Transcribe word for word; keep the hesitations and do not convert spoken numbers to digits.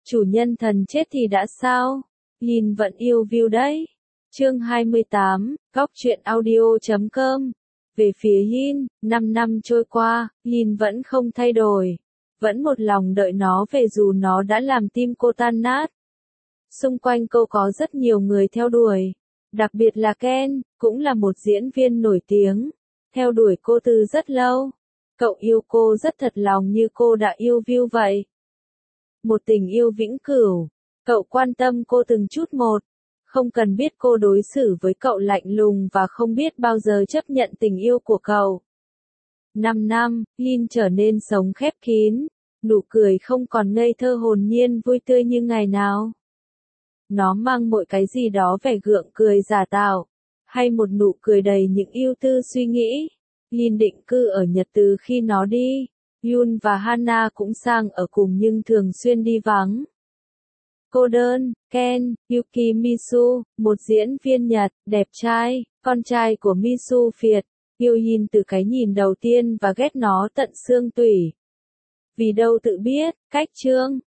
Chủ nhân thần chết thì đã sao? Lin vẫn yêu view đấy. Chương hai mươi tám, góc truyện audio chấm com. Về phía Yin, năm năm trôi qua, Yin vẫn không thay đổi. Vẫn một lòng đợi nó về dù nó đã làm tim cô tan nát. Xung quanh cô có rất nhiều người theo đuổi. Đặc biệt là Ken, cũng là một diễn viên nổi tiếng. Theo đuổi cô từ rất lâu. Cậu yêu cô rất thật lòng như cô đã yêu View vậy. Một tình yêu vĩnh cửu. Cậu quan tâm cô từng chút một. Không cần biết cô đối xử với cậu lạnh lùng và không biết bao giờ chấp nhận tình yêu của cậu. Năm năm, Lin trở nên sống khép kín. Nụ cười không còn ngây thơ hồn nhiên vui tươi như ngày nào. Nó mang mỗi cái gì đó vẻ gượng cười giả tạo. Hay một nụ cười đầy những ưu tư suy nghĩ. Lin định cư ở Nhật từ khi nó đi. Yoon và Hana cũng sang ở cùng nhưng thường xuyên đi vắng. Cô đơn, Ken, Yuki Misu, một diễn viên Nhật, đẹp trai, con trai của Misu Việt, yêu Yin từ cái nhìn đầu tiên và ghét nó tận xương tủy. Vì đâu tự biết, cách chương,